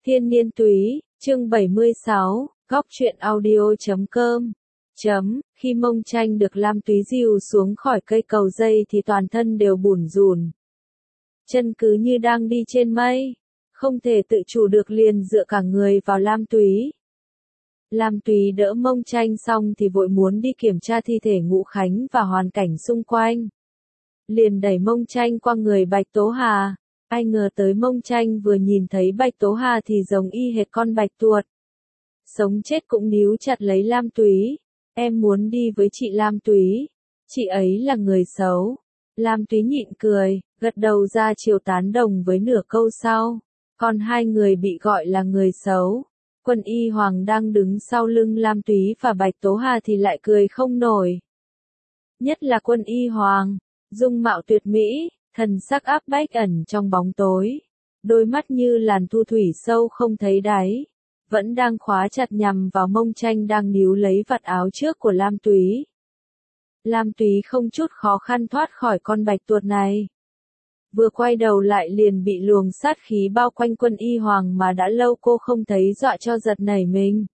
Thiên Niên Túy, chương 76, góc truyện audio.com. Khi Mông Tranh được Lam Túy dìu xuống khỏi cây cầu dây thì toàn thân đều bủn rủn. Chân cứ như đang đi trên mây, không thể tự chủ được liền dựa cả người vào Lam Túy. Lam Túy đỡ Mông Tranh xong thì vội muốn đi kiểm tra thi thể Ngũ Khánh và hoàn cảnh xung quanh. Liền đẩy Mông Tranh qua người Bạch Tố Hà. Ai ngờ tới Mông Tranh vừa nhìn thấy Bạch Tố Hà thì giống y hệt con bạch tuột. Sống chết cũng níu chặt lấy Lam Túy. Em muốn đi với chị Lam Túy. Chị ấy là người xấu. Lam Túy nhịn cười, gật đầu ra chiều tán đồng với nửa câu sau. Còn hai người bị gọi là người xấu. Quân Y Hoàng đang đứng sau lưng Lam Túy và Bạch Tố Hà thì lại cười không nổi. Nhất là Quân Y Hoàng, dung mạo tuyệt mỹ, thần sắc áp bách ẩn trong bóng tối. Đôi mắt như làn thu thủy sâu không thấy đáy. Vẫn đang khóa chặt nhằm vào Mông Tranh đang níu lấy vạt áo trước của Lam Túy. Lam Túy không chút khó khăn thoát khỏi con bạch tuột này. Vừa quay đầu lại liền bị luồng sát khí bao quanh Quân Y Hoàng mà đã lâu cô không thấy dọa cho giật nảy mình.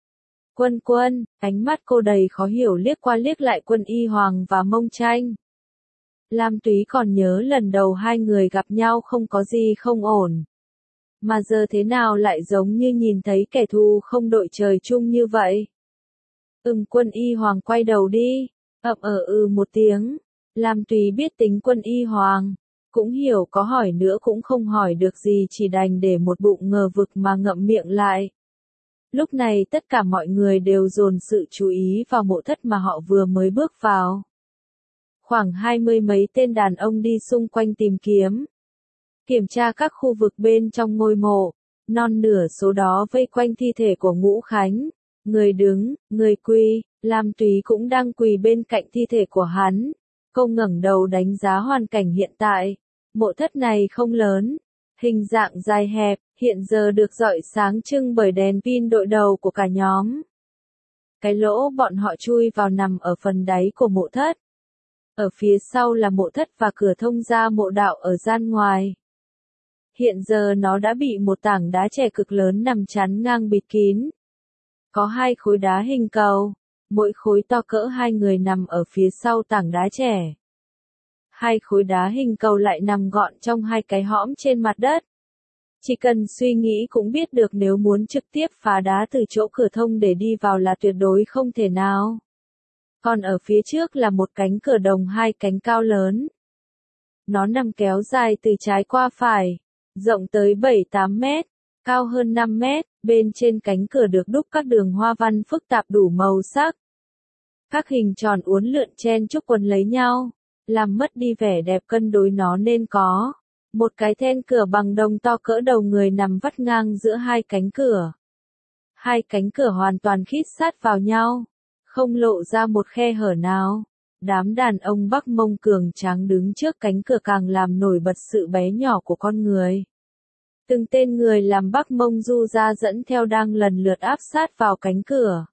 Quân, ánh mắt cô đầy khó hiểu liếc qua liếc lại Quân Y Hoàng và Mông Tranh. Lam Túy còn nhớ lần đầu hai người gặp nhau không có gì không ổn. Mà giờ thế nào lại giống như nhìn thấy kẻ thù không đội trời chung như vậy. Quân Y Hoàng quay đầu đi, một tiếng. Lam Túy biết tính Quân Y Hoàng, cũng hiểu có hỏi nữa cũng không hỏi được gì chỉ đành để một bụng ngờ vực mà ngậm miệng lại. Lúc này tất cả mọi người đều dồn sự chú ý vào mộ thất mà họ vừa mới bước vào. Khoảng 20 mấy tên đàn ông đi xung quanh tìm kiếm. Kiểm tra các khu vực bên trong ngôi mộ, non nửa số đó vây quanh thi thể của Ngũ Khánh. Người đứng, người quỳ, Lam Túy cũng đang quỳ bên cạnh thi thể của hắn. Cô ngẩng đầu đánh giá hoàn cảnh hiện tại. Mộ thất này không lớn, hình dạng dài hẹp, hiện giờ được rọi sáng trưng bởi đèn pin đội đầu của cả nhóm. Cái lỗ bọn họ chui vào nằm ở phần đáy của mộ thất. Ở phía sau là mộ thất và cửa thông ra mộ đạo ở gian ngoài. Hiện giờ nó đã bị một tảng đá trẻ cực lớn nằm chắn ngang bịt kín. Có hai khối đá hình cầu, mỗi khối to cỡ hai người nằm ở phía sau tảng đá trẻ. Hai khối đá hình cầu lại nằm gọn trong hai cái hõm trên mặt đất. Chỉ cần suy nghĩ cũng biết được nếu muốn trực tiếp phá đá từ chỗ cửa thông để đi vào là tuyệt đối không thể nào. Còn ở phía trước là một cánh cửa đồng hai cánh cao lớn. Nó nằm kéo dài từ trái qua phải, rộng tới 7-8 mét, cao hơn 5 mét, bên trên cánh cửa được đúc các đường hoa văn phức tạp đủ màu sắc. Các hình tròn uốn lượn chen chúc quấn lấy nhau, làm mất đi vẻ đẹp cân đối nó nên có. Một cái then cửa bằng đồng to cỡ đầu người nằm vắt ngang giữa hai cánh cửa. Hai cánh cửa hoàn toàn khít sát vào nhau, không lộ ra một khe hở nào. Đám đàn ông Bắc Mông cường tráng đứng trước cánh cửa càng làm nổi bật sự bé nhỏ của con người. Từng tên người làm Bắc Mông du ra dẫn theo đang lần lượt áp sát vào cánh cửa.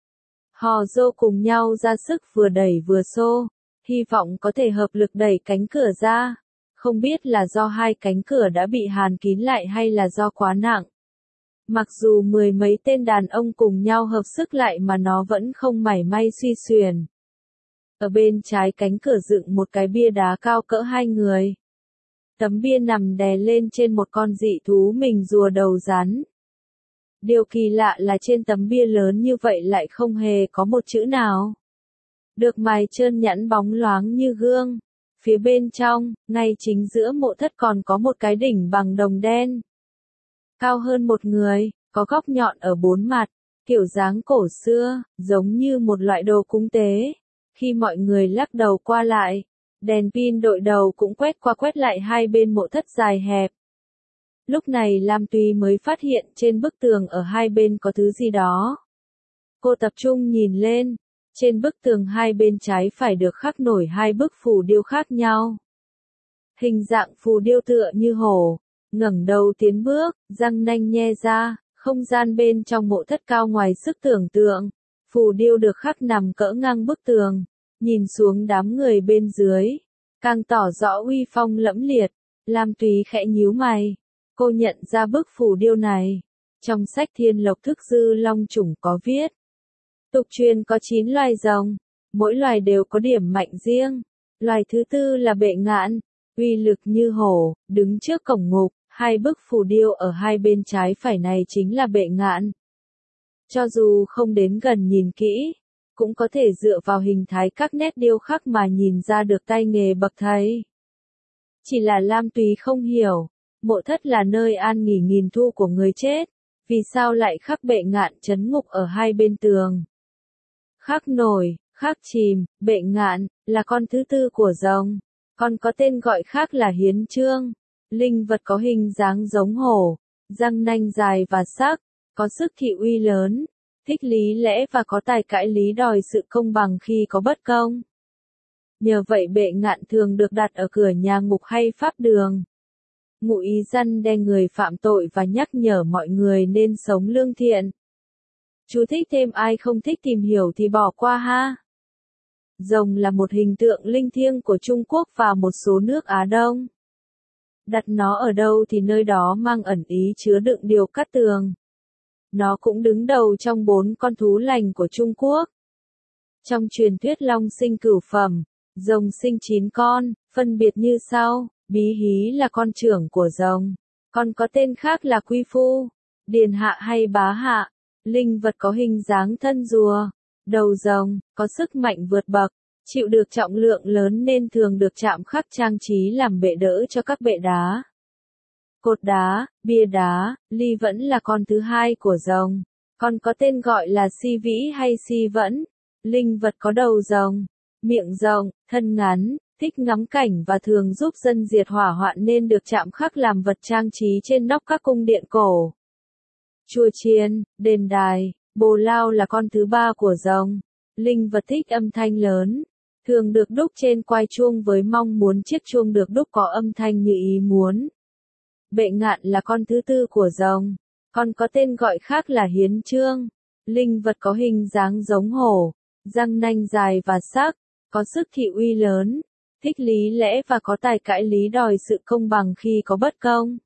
Hò dô cùng nhau ra sức vừa đẩy vừa xô, hy vọng có thể hợp lực đẩy cánh cửa ra. Không biết là do hai cánh cửa đã bị hàn kín lại hay là do quá nặng. Mặc dù mười mấy tên đàn ông cùng nhau hợp sức lại mà nó vẫn không mảy may suy xuyển. Ở bên trái cánh cửa dựng một cái bia đá cao cỡ hai người. Tấm bia nằm đè lên trên một con dị thú mình rùa đầu rắn. Điều kỳ lạ là trên tấm bia lớn như vậy lại không hề có một chữ nào. Được mài trơn nhẵn bóng loáng như gương. Phía bên trong, ngay chính giữa mộ thất còn có một cái đỉnh bằng đồng đen. Cao hơn một người, có góc nhọn ở bốn mặt, kiểu dáng cổ xưa, giống như một loại đồ cúng tế. Khi mọi người lắc đầu qua lại, đèn pin đội đầu cũng quét qua quét lại hai bên mộ thất dài hẹp. Lúc này Lam Túy mới phát hiện trên bức tường ở hai bên có thứ gì đó. Cô tập trung nhìn lên, trên bức tường hai bên trái phải được khắc nổi hai bức phù điêu khác nhau. Hình dạng phù điêu tựa như hổ, ngẩng đầu tiến bước, răng nanh nhe ra, không gian bên trong mộ thất cao ngoài sức tưởng tượng. Phù điêu được khắc nằm cỡ ngang bức tường, nhìn xuống đám người bên dưới, càng tỏ rõ uy phong lẫm liệt. Lam Túy khẽ nhíu mày, cô nhận ra bức phù điêu này, Trong sách Thiên Lộc Thức Dư Long Chủng có viết, tục truyền có 9 loài rồng, mỗi loài đều có điểm mạnh riêng. Loài thứ tư là bệ ngạn, uy lực như hổ, đứng trước cổng ngục, hai bức phù điêu ở hai bên trái phải này chính là bệ ngạn. Cho dù không đến gần nhìn kỹ, cũng có thể dựa vào hình thái các nét điêu khắc mà nhìn ra được tay nghề bậc thầy. Chỉ là Lam Túy không hiểu, mộ thất là nơi an nghỉ nghìn thu của người chết, vì sao lại khắc bệ ngạn trấn ngục ở hai bên tường. Khắc nổi, khắc chìm, bệ ngạn, là con thứ tư của rồng, còn có tên gọi khác là hiến chương, linh vật có hình dáng giống hổ, răng nanh dài và sắc, có sức thị uy lớn, thích lý lẽ và có tài cãi lý đòi sự công bằng khi có bất công. Nhờ vậy bệ ngạn thường được đặt ở cửa nhà ngục hay pháp đường. Ngụ ý răn đe người phạm tội và nhắc nhở mọi người nên sống lương thiện. Chú thích thêm ai không thích tìm hiểu thì bỏ qua ha. Rồng là một hình tượng linh thiêng của Trung Quốc và một số nước Á Đông. Đặt nó ở đâu thì nơi đó mang ẩn ý chứa đựng điều cát tường. Nó cũng đứng đầu trong 4 con thú lành của Trung Quốc. Trong truyền thuyết long sinh cửu phẩm, rồng sinh 9 con, phân biệt như sau: Bí Hí là con trưởng của rồng, còn có tên khác là Quy Phu, Điền Hạ hay Bá Hạ. Linh vật có hình dáng thân rùa, đầu rồng, có sức mạnh vượt bậc, chịu được trọng lượng lớn nên thường được chạm khắc trang trí làm bệ đỡ cho các bệ đá. Cột đá, bia đá, ly vẫn là con thứ hai của rồng, còn có tên gọi là si vĩ hay si vẫn. Linh vật có đầu rồng, miệng rộng, thân ngắn, thích ngắm cảnh và thường giúp dân diệt hỏa hoạn nên được chạm khắc làm vật trang trí trên nóc các cung điện cổ. Chùa chiền, đền đài, bồ lao là con thứ ba của rồng. Linh vật thích âm thanh lớn, thường được đúc trên quai chuông với mong muốn chiếc chuông được đúc có âm thanh như ý muốn. Bệ ngạn là con thứ tư của rồng, còn có tên gọi khác là hiến chương. Linh vật có hình dáng giống hổ, răng nanh dài và sắc, có sức thị uy lớn, thích lý lẽ và có tài cãi lý đòi sự công bằng khi có bất công.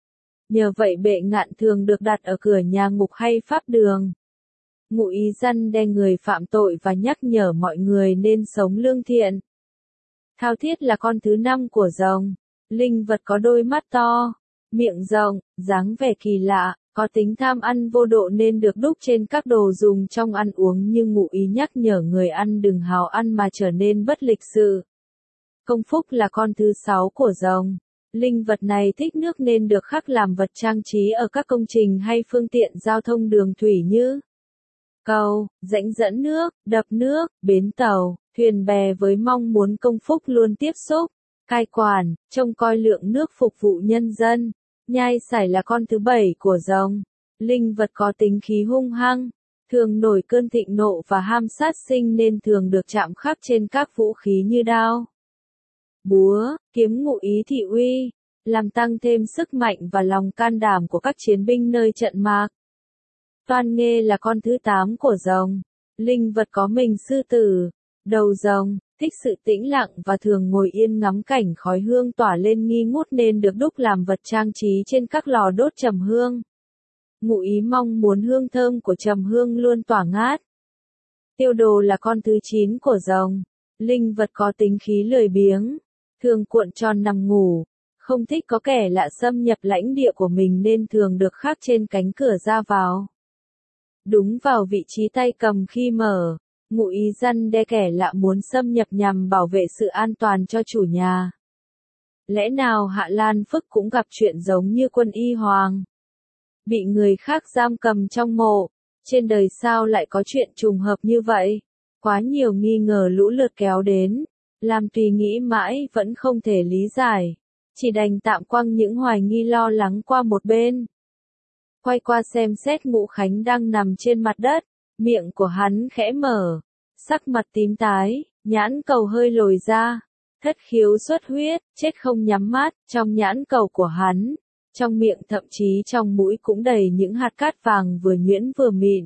Nhờ vậy bệ ngạn thường được đặt ở cửa nhà ngục hay pháp đường. Ngụ ý răn đe người phạm tội và nhắc nhở mọi người nên sống lương thiện. Thao thiết là con thứ 5 của rồng. Linh vật có đôi mắt to, miệng rộng, dáng vẻ kỳ lạ, có tính tham ăn vô độ nên được đúc trên các đồ dùng trong ăn uống như ngụ ý nhắc nhở người ăn đừng hào ăn mà trở nên bất lịch sự. Công phúc là con thứ 6 của rồng. Linh vật này thích nước nên được khắc làm vật trang trí ở các công trình hay phương tiện giao thông đường thủy như cầu, rãnh dẫn nước, đập nước, bến tàu, thuyền bè với mong muốn công phúc luôn tiếp xúc. Cai quản, trông coi lượng nước phục vụ nhân dân. Nhai sải là con thứ 7 của rồng. Linh vật có tính khí hung hăng, thường nổi cơn thịnh nộ và ham sát sinh nên thường được chạm khắc trên các vũ khí như đao, búa, kiếm ngụ ý thị uy, làm tăng thêm sức mạnh và lòng can đảm của các chiến binh nơi trận mạc. Toan nghê là con thứ 8 của rồng. Linh vật có mình sư tử, đầu rồng, thích sự tĩnh lặng và thường ngồi yên ngắm cảnh khói hương tỏa lên nghi ngút nên được đúc làm vật trang trí trên các lò đốt trầm hương. Ngụ ý mong muốn hương thơm của trầm hương luôn tỏa ngát. Tiêu đồ là con thứ 9 của rồng. Linh vật có tính khí lười biếng, thường cuộn tròn nằm ngủ, không thích có kẻ lạ xâm nhập lãnh địa của mình nên thường được khắc trên cánh cửa ra vào. Đúng vào vị trí tay cầm khi mở, ngụ ý răn đe kẻ lạ muốn xâm nhập nhằm bảo vệ sự an toàn cho chủ nhà. Lẽ nào Hạ Lan Phức cũng gặp chuyện giống như quân y hoàng? Bị người khác giam cầm trong mộ, trên đời sao lại có chuyện trùng hợp như vậy? Quá nhiều nghi ngờ lũ lượt kéo đến, làm Tùy nghĩ mãi vẫn không thể lý giải, chỉ đành tạm quăng những hoài nghi lo lắng qua một bên. Quay qua xem xét Ngũ Khánh đang nằm trên mặt đất, miệng của hắn khẽ mở, sắc mặt tím tái, nhãn cầu hơi lồi ra, thất khiếu xuất huyết, chết không nhắm mắt, trong nhãn cầu của hắn, trong miệng thậm chí trong mũi cũng đầy những hạt cát vàng vừa nhuyễn vừa mịn.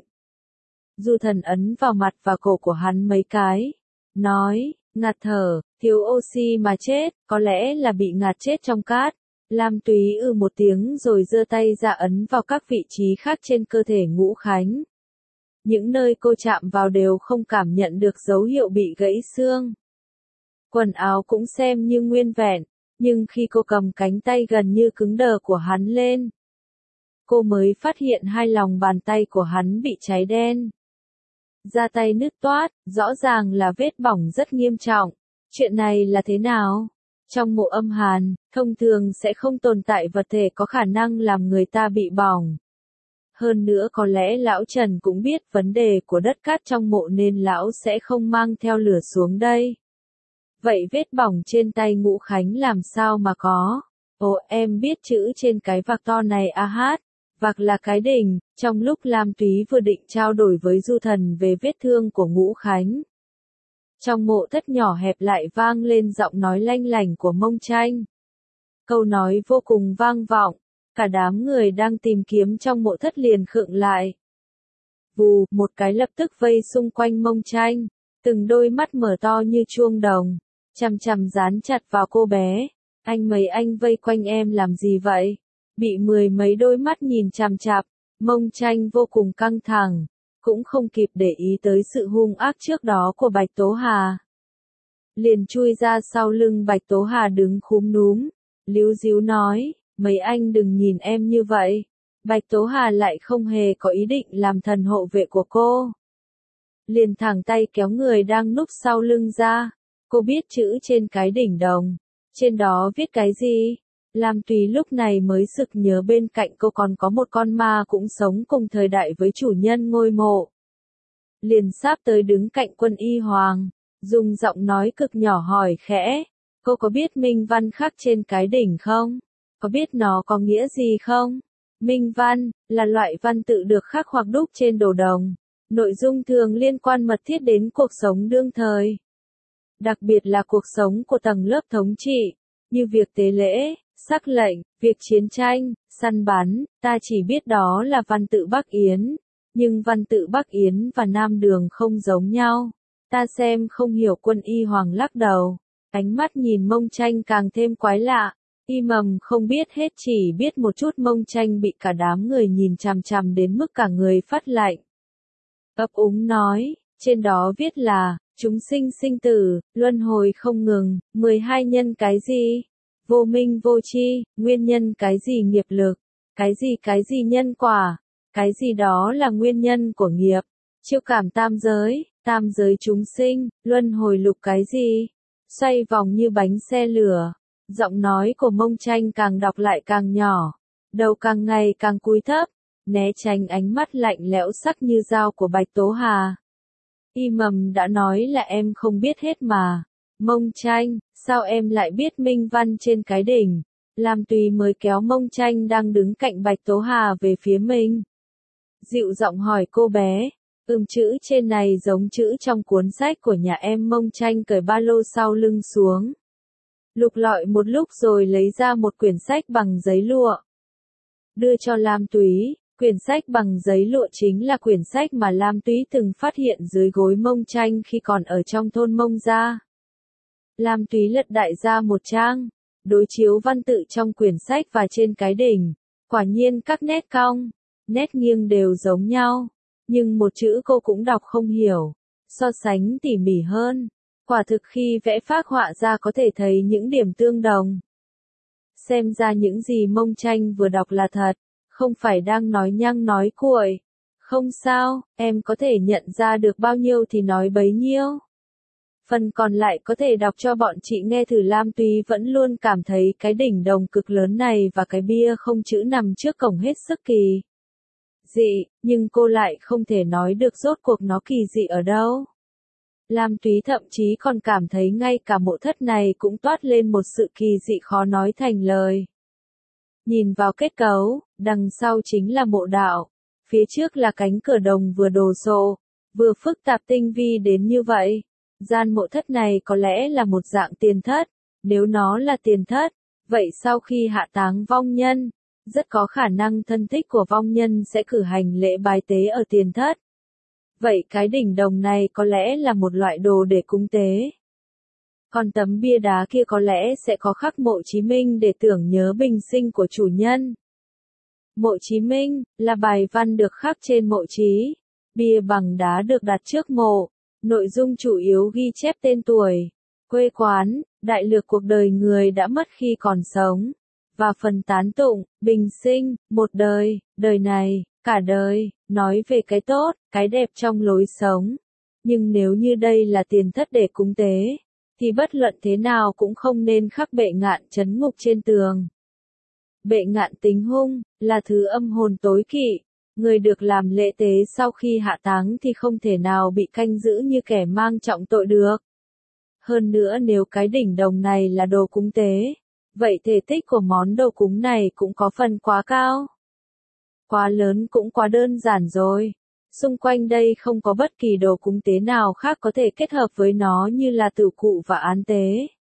Du Thần ấn vào mặt và cổ của hắn mấy cái, nói, ngạt thở, thiếu oxy mà chết, có lẽ là bị ngạt chết trong cát. Lam Túy một tiếng rồi giơ tay ra ấn vào các vị trí khác trên cơ thể Ngũ Khánh. Những nơi cô chạm vào đều không cảm nhận được dấu hiệu bị gãy xương. Quần áo cũng xem như nguyên vẹn, nhưng khi cô cầm cánh tay gần như cứng đờ của hắn lên, cô mới phát hiện hai lòng bàn tay của hắn bị cháy đen. Da tay nứt toát, rõ ràng là vết bỏng rất nghiêm trọng. Chuyện này là thế nào? Trong mộ âm hàn, thông thường sẽ không tồn tại vật thể có khả năng làm người ta bị bỏng. Hơn nữa có lẽ lão Trần cũng biết vấn đề của đất cát trong mộ nên lão sẽ không mang theo lửa xuống đây. Vậy vết bỏng trên tay Ngũ Khánh làm sao mà có? Ồ, em biết chữ trên cái vạc to này a hát. Vạc là cái đỉnh. Trong lúc Lam Túy vừa định trao đổi với Du Thần về vết thương của Ngũ Khánh, trong mộ thất nhỏ hẹp lại vang lên giọng nói lanh lảnh của Mông Tranh. Câu nói vô cùng vang vọng, cả đám người đang tìm kiếm trong mộ thất liền khựng lại. Vù, một cái lập tức vây xung quanh Mông Tranh, từng đôi mắt mở to như chuông đồng, chằm chằm dán chặt vào cô bé. Mấy anh vây quanh em làm gì vậy? Bị mười mấy đôi mắt nhìn chằm chặp, Mông Tranh vô cùng căng thẳng, cũng không kịp để ý tới sự hung ác trước đó của Bạch Tố Hà. Liền chui ra sau lưng Bạch Tố Hà đứng khúm núm, líu díu nói, mấy anh đừng nhìn em như vậy. Bạch Tố Hà lại không hề có ý định làm thần hộ vệ của cô. Liền thẳng tay kéo người đang núp sau lưng ra. Cô biết chữ trên cái đỉnh đồng. Trên đó viết cái gì? Lam Túy lúc này mới sực nhớ bên cạnh cô còn có một con ma cũng sống cùng thời đại với chủ nhân ngôi mộ. Liền sáp tới đứng cạnh Quân Y Hoàng, dùng giọng nói cực nhỏ hỏi khẽ, cô có biết minh văn khắc trên cái đỉnh không? Có biết nó có nghĩa gì không? Minh văn, là loại văn tự được khắc hoặc đúc trên đồ đồng. Nội dung thường liên quan mật thiết đến cuộc sống đương thời. Đặc biệt là cuộc sống của tầng lớp thống trị, như việc tế lễ, sắc lệnh, việc chiến tranh, săn bắn, ta chỉ biết đó là văn tự Bắc Yến. Nhưng văn tự Bắc Yến và Nam Đường không giống nhau. Ta xem không hiểu. Quân Y Hoàng lắc đầu. Ánh mắt nhìn Mông Tranh càng thêm quái lạ. Y mầm không biết hết chỉ biết một chút. Mông Tranh bị cả đám người nhìn chằm chằm đến mức cả người phát lạnh. Ấp úng nói, trên đó viết là, chúng sinh sinh tử, luân hồi không ngừng, 12 nhân cái gì? Vô minh vô tri, nguyên nhân cái gì nghiệp lực, cái gì nhân quả, cái gì đó là nguyên nhân của nghiệp, chiêu cảm tam giới chúng sinh, luân hồi lục cái gì, xoay vòng như bánh xe lửa. Giọng nói của Mông Tranh càng đọc lại càng nhỏ, đầu càng ngày càng cúi thấp, né tránh ánh mắt lạnh lẽo sắc như dao của Bạch Tố Hà. Y mầm đã nói là em không biết hết mà. Mông Tranh, sao em lại biết minh văn trên cái đỉnh? Lam Túy mới kéo Mông Tranh đang đứng cạnh Bạch Tố Hà về phía mình. Dịu giọng hỏi cô bé, chữ trên này giống chữ trong cuốn sách của nhà em. Mông Tranh cởi ba lô sau lưng xuống, lục lọi một lúc rồi lấy ra một quyển sách bằng giấy lụa, đưa cho Lam Túy. Quyển sách bằng giấy lụa chính là quyển sách mà Lam Túy từng phát hiện dưới gối Mông Tranh khi còn ở trong thôn Mông Gia. Lam Túy lật đại ra một trang, đối chiếu văn tự trong quyển sách và trên cái đỉnh. Quả nhiên các nét cong, nét nghiêng đều giống nhau, nhưng một chữ cô cũng đọc không hiểu. So sánh tỉ mỉ hơn, quả thực khi vẽ phác họa ra có thể thấy những điểm tương đồng. Xem ra những gì Mông Tranh vừa đọc là thật, không phải đang nói nhăng nói cuội. Không sao, em có thể nhận ra được bao nhiêu thì nói bấy nhiêu. Phần còn lại có thể đọc cho bọn chị nghe thử. Lam Túy vẫn luôn cảm thấy cái đỉnh đồng cực lớn này và cái bia không chữ nằm trước cổng hết sức kỳ dị, nhưng cô lại không thể nói được rốt cuộc nó kỳ dị ở đâu. Lam Túy thậm chí còn cảm thấy ngay cả mộ thất này cũng toát lên một sự kỳ dị khó nói thành lời. Nhìn vào kết cấu, đằng sau chính là mộ đạo, phía trước là cánh cửa đồng vừa đồ sộ, vừa phức tạp tinh vi đến như vậy. Gian mộ thất này có lẽ là một dạng tiền thất. Nếu nó là tiền thất, vậy sau khi hạ táng vong nhân, rất có khả năng thân thích của vong nhân sẽ cử hành lễ bái tế ở tiền thất. Vậy cái đỉnh đồng này có lẽ là một loại đồ để cúng tế. Còn tấm bia đá kia có lẽ sẽ có khắc mộ Chí Minh để tưởng nhớ bình sinh của chủ nhân. Mộ Chí Minh là bài văn được khắc trên mộ Chí. Bia bằng đá được đặt trước mộ. Nội dung chủ yếu ghi chép tên tuổi, quê quán, đại lược cuộc đời người đã mất khi còn sống. Và phần tán tụng, bình sinh, một đời, đời này, cả đời, nói về cái tốt, cái đẹp trong lối sống. Nhưng nếu như đây là tiền thất để cúng tế, thì bất luận thế nào cũng không nên khắc bệ ngạn trấn ngục trên tường. Bệ ngạn tính hung, là thứ âm hồn tối kỵ. Người được làm lễ tế sau khi hạ táng thì không thể nào bị canh giữ như kẻ mang trọng tội được. Hơn nữa nếu cái đỉnh đồng này là đồ cúng tế, vậy thể tích của món đồ cúng này cũng có phần quá cao. Quá lớn cũng quá đơn giản rồi. Xung quanh đây không có bất kỳ đồ cúng tế nào khác có thể kết hợp với nó như là tửu cụ và án tế.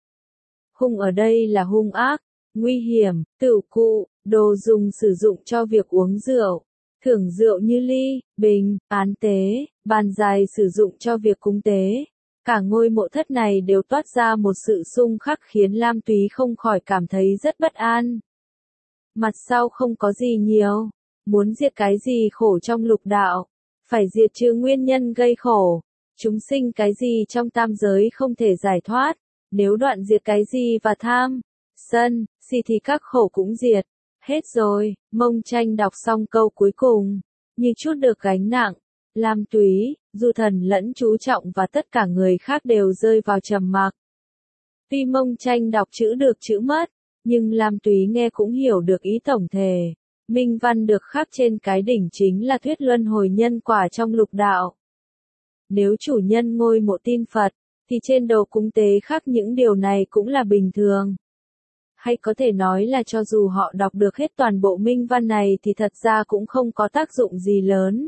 Hung ở đây là hung ác, nguy hiểm, tửu cụ, đồ dùng sử dụng cho việc uống rượu. Thưởng rượu như ly, bình, án tế, bàn dài sử dụng cho việc cúng tế. Cả ngôi mộ thất này đều toát ra một sự xung khắc khiến Lam Túy không khỏi cảm thấy rất bất an. Mặt sau không có gì nhiều. Muốn diệt cái gì khổ trong lục đạo, phải diệt trừ nguyên nhân gây khổ. Chúng sinh cái gì trong tam giới không thể giải thoát. Nếu đoạn diệt cái gì và tham, sân, si thì các khổ cũng diệt. Hết rồi, Mông Tranh đọc xong câu cuối cùng, như chút được gánh nặng. Lam Túy, Du Thần lẫn Chú Trọng và tất cả người khác đều rơi vào trầm mặc. Tuy Mông Tranh đọc chữ được chữ mất, nhưng Lam Túy nghe cũng hiểu được ý tổng thể. Minh văn được khắc trên cái đỉnh chính là thuyết luân hồi nhân quả trong lục đạo. Nếu chủ nhân ngôi mộ tin Phật, thì trên đồ cúng tế khắc những điều này cũng là bình thường. Hay có thể nói là cho dù họ đọc được hết toàn bộ minh văn này thì thật ra cũng không có tác dụng gì lớn.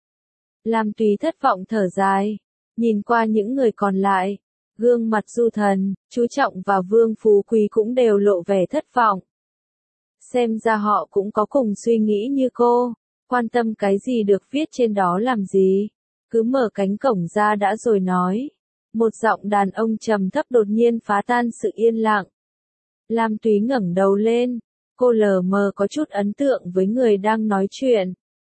Lam Túy thất vọng thở dài, nhìn qua những người còn lại, gương mặt Du Thần, Chú Trọng và Vương Phú Quý cũng đều lộ vẻ thất vọng. Xem ra họ cũng có cùng suy nghĩ như cô, quan tâm cái gì được viết trên đó làm gì, cứ mở cánh cổng ra đã rồi nói. Một giọng đàn ông trầm thấp đột nhiên phá tan sự yên lặng. Lam Túy ngẩng đầu lên, cô lờ mờ có chút ấn tượng với người đang nói chuyện.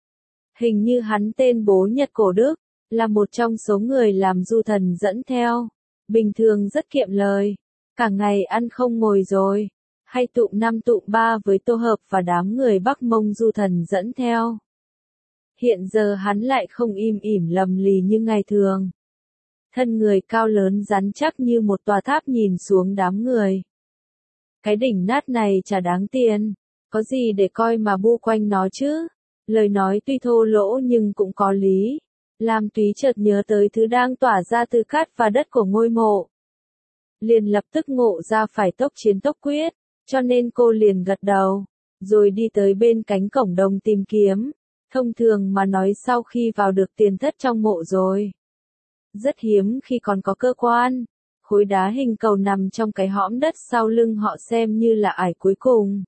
Hình như hắn tên Bố Nhật Cổ Đức, là một trong số người làm Du Thần dẫn theo. Bình thường rất kiệm lời, cả ngày ăn không ngồi rồi, hay tụm năm tụm ba với Tô Hợp và đám người Bắc Mông Du Thần dẫn theo. Hiện giờ hắn lại không im ỉm lầm lì như ngày thường. Thân người cao lớn rắn chắc như một tòa tháp nhìn xuống đám người. Cái đỉnh nát này chả đáng tiền, có gì để coi mà bu quanh nó chứ? Lời nói tuy thô lỗ nhưng cũng có lý. Lam Túy chợt nhớ tới thứ đang tỏa ra từ cát và đất của ngôi mộ. Liền lập tức ngộ ra phải tốc chiến tốc quyết, cho nên cô liền gật đầu, rồi đi tới bên cánh cổng đồng tìm kiếm. Thông thường mà nói sau khi vào được tiền thất trong mộ rồi. Rất hiếm khi còn có cơ quan. Khối đá hình cầu nằm trong cái hõm đất sau lưng họ xem như là ải cuối cùng.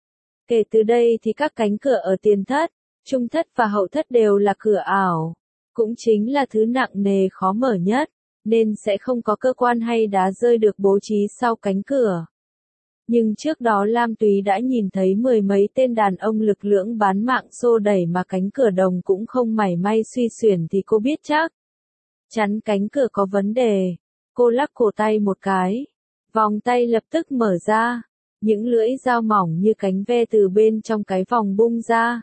Kể từ đây thì các cánh cửa ở tiền thất, trung thất và hậu thất đều là cửa ảo. Cũng chính là thứ nặng nề khó mở nhất, nên sẽ không có cơ quan hay đá rơi được bố trí sau cánh cửa. Nhưng trước đó Lam Túy đã nhìn thấy mười mấy tên đàn ông lực lưỡng bán mạng xô đẩy mà cánh cửa đồng cũng không mảy may suy xuyển thì cô biết chắc. Chắn cánh cửa có vấn đề. Cô lắc cổ tay một cái. Vòng tay lập tức mở ra. Những lưỡi dao mỏng như cánh ve từ bên trong cái vòng bung ra.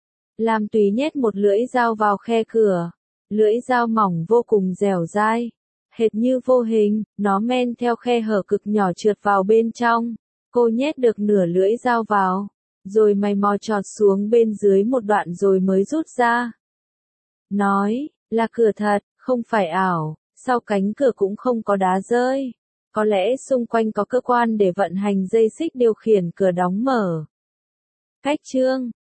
Lam Túy nhét một lưỡi dao vào khe cửa. Lưỡi dao mỏng vô cùng dẻo dai. Hệt như vô hình, nó men theo khe hở cực nhỏ trượt vào bên trong. Cô nhét được nửa lưỡi dao vào. Rồi mày mò chọt xuống bên dưới một đoạn rồi mới rút ra. Nói, là cửa thật, không phải ảo. Sau cánh cửa cũng không có đá rơi. Có lẽ xung quanh có cơ quan để vận hành dây xích điều khiển cửa đóng mở. Cách chương